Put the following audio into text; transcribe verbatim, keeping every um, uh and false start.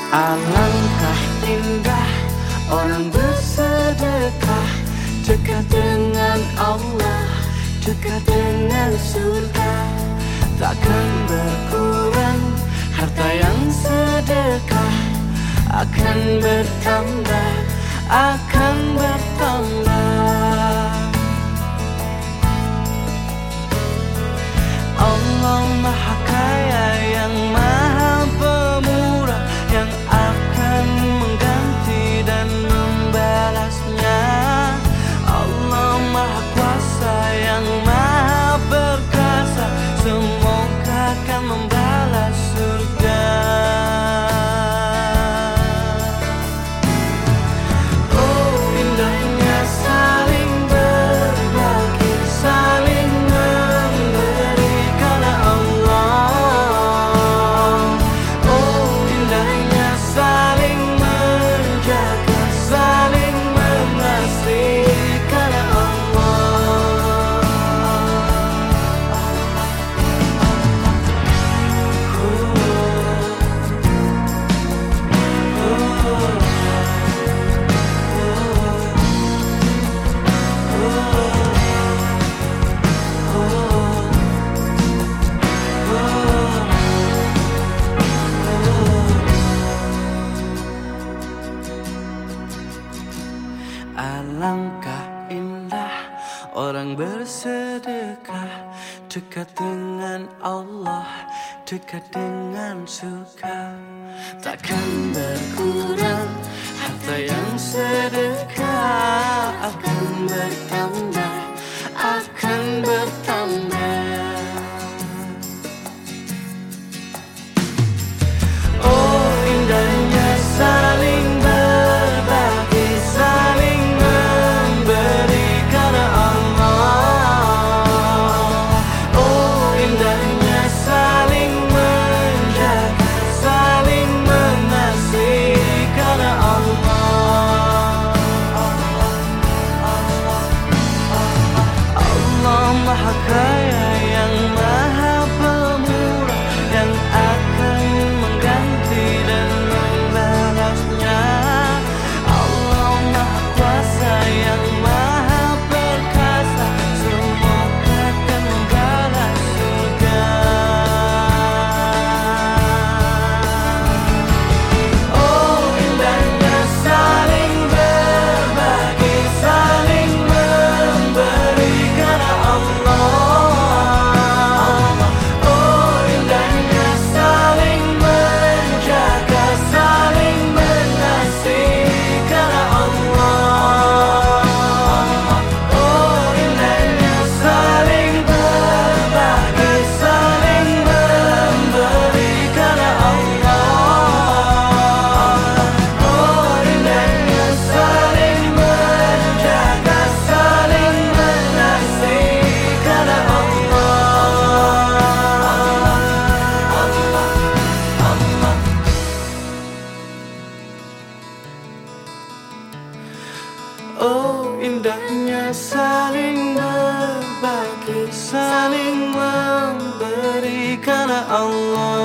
Alangkah indah orang bersedekah, dekat dengan Allah, dekat dengan surga. Takkan berkurang harta yang sedekah, akan bertambah, akan bertambah. Allah Maha Kaya yang Maha Pemurah, yang akan mengganti dan membalasnya. Allah Maha Kuasa yang Maha Perkasa, semoga akan membalas surga. Oh, indahnya saling berbagi, saling memberi karena Allah. Oh, indahnya saling menjaga, saling mengasihi karena Allah. Alangkah indah orang bersedekah, dekat dengan Allah, dekat dengan surga. Takkan berkurang harta yang sedekah, akan bertambah, akan bertambah. Oh, indahnya saling berbagi, saling memberi karena Allah. Oh, indahnya saling menjaga, saling mengasihi karena Allah. Allah Maha Kaya yang Maha Pemurah, yang akan mengganti dan membalasnya. Allah Maha Kuasa yang Maha Perkasa, semoga akan membalas surga. Oh, indahnya saling berbagi, saling memberi karena Allah. Oh, indahnya saling menjaga, saling mengasihi karena Allah. Oh, indahnya saling berbagi, saling memberi karena Allah. Oh, indahnya saling menjaga, saling mengasihi karena Allah. Oh, indahnya saling berbagi, saling memberi karena Allah.